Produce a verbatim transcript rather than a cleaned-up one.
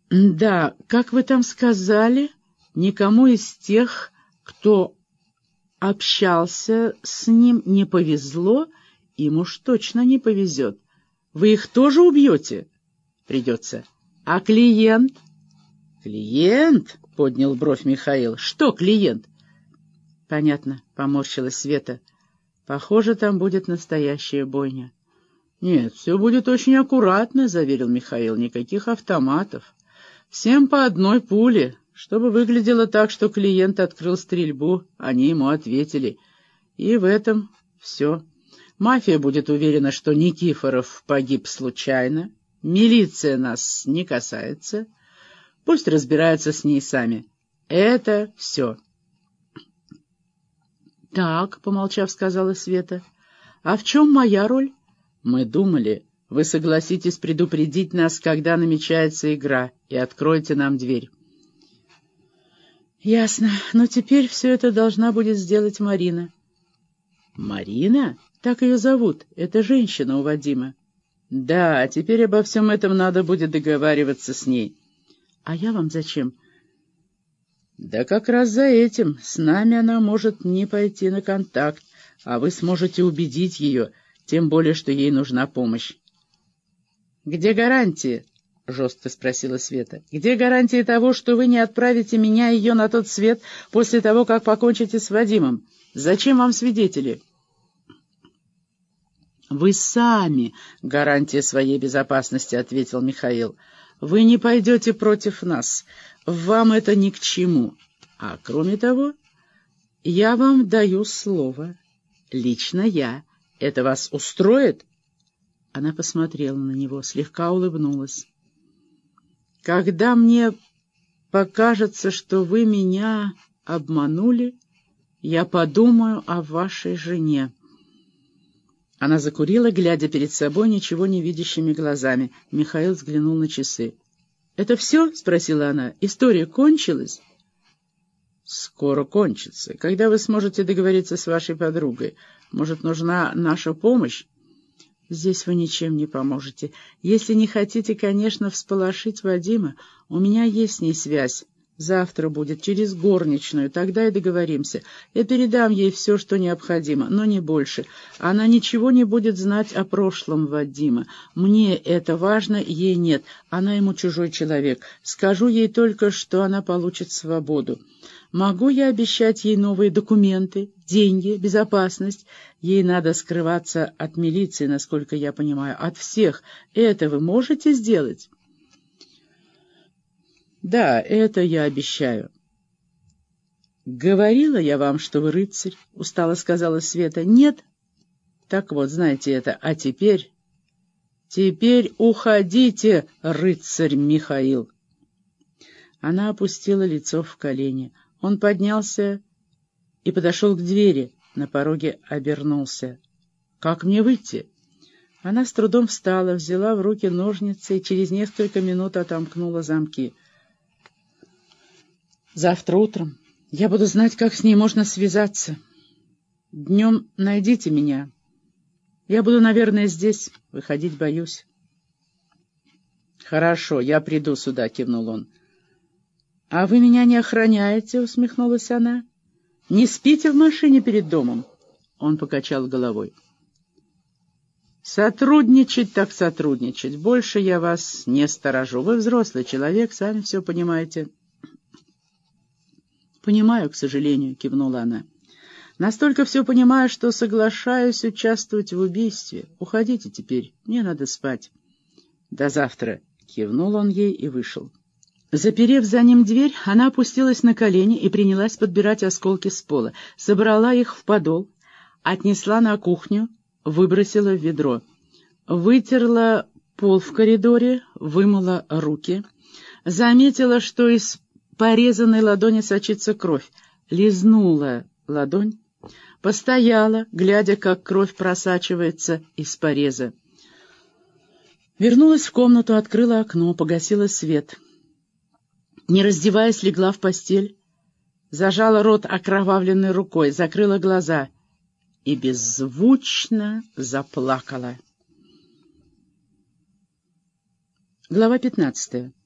Да, как вы там сказали, никому из тех, кто общался с ним, не повезло, им уж точно не повезет. Вы их тоже убьете? Придется. А клиент? Клиент? Поднял бровь Михаил. Что клиент? Понятно, поморщилась Света. Похоже, там будет настоящая бойня. Нет, все будет очень аккуратно, заверил Михаил. Никаких автоматов. Всем по одной пуле, чтобы выглядело так, что клиент открыл стрельбу, они ему ответили. И в этом все. Мафия будет уверена, что Никифоров погиб случайно. Милиция нас не касается. Пусть разбираются с ней сами. Это все. «Так», — помолчав, сказала Света, — «а в чем моя роль?» «Мы думали, вы согласитесь предупредить нас, когда намечается игра, и откроете нам дверь». «Ясно, но теперь все это должна будет сделать Марина». «Марина? Так ее зовут. Это женщина у Вадима». «Да, теперь обо всем этом надо будет договариваться с ней». «А я вам зачем?» «Да как раз за этим. С нами она может не пойти на контакт, а вы сможете убедить ее, тем более, что ей нужна помощь». «Где гарантии?» — жестко спросила Света. «Где гарантии того, что вы не отправите меня и ее на тот свет после того, как покончите с Вадимом? Зачем вам свидетели?» «Вы сами гарантия своей безопасности», — ответил Михаил. «Вы не пойдете против нас. Вам это ни к чему. А кроме того, я вам даю слово. Лично я. Это вас устроит?» Она посмотрела на него, слегка улыбнулась. «Когда мне покажется, что вы меня обманули, я подумаю о вашей жене». Она закурила, глядя перед собой ничего не видящими глазами. Михаил взглянул на часы. «Это все?» — спросила она. «История кончилась?» «Скоро кончится. Когда вы сможете договориться с вашей подругой? Может, нужна наша помощь?» «Здесь вы ничем не поможете. Если не хотите, конечно, всполошить Вадима, у меня есть с ней связь. Завтра будет, через горничную, тогда и договоримся. Я передам ей все, что необходимо, но не больше. Она ничего не будет знать о прошлом Вадима. Мне это важно, ей нет. Она ему чужой человек. Скажу ей только, что она получит свободу. Могу я обещать ей новые документы, деньги, безопасность? Ей надо скрываться от милиции, насколько я понимаю, от всех. Это вы можете сделать?» «Да, это я обещаю». «Говорила я вам, что вы рыцарь», — устало сказала Света. «Нет? Так вот, знаете это. А теперь... Теперь уходите, рыцарь Михаил». Она опустила лицо в колени. Он поднялся и подошел к двери. На пороге обернулся. «Как мне выйти?» Она с трудом встала, взяла в руки ножницы и через несколько минут отомкнула замки. «Завтра утром я буду знать, как с ней можно связаться. Днем найдите меня. Я буду, наверное, здесь. Выходить боюсь». «Хорошо, я приду сюда», — кивнул он. «А вы меня не охраняете?» — усмехнулась она. «Не спите в машине перед домом?» Он покачал головой. «Сотрудничать так сотрудничать. Больше я вас не сторожу. Вы взрослый человек, сами все понимаете». «Понимаю, к сожалению», — кивнула она. «Настолько все понимаю, что соглашаюсь участвовать в убийстве. Уходите теперь, мне надо спать». «До завтра», — кивнул он ей и вышел. Заперев за ним дверь, она опустилась на колени и принялась подбирать осколки с пола. Собрала их в подол, отнесла на кухню, выбросила в ведро. Вытерла пол в коридоре, вымыла руки. Заметила, что из порезанной ладони сочится кровь. Лизнула ладонь, постояла, глядя, как кровь просачивается из пореза. Вернулась в комнату, открыла окно, погасила свет. Не раздеваясь, легла в постель, зажала рот окровавленной рукой, закрыла глаза и беззвучно заплакала. Глава пятнадцатая.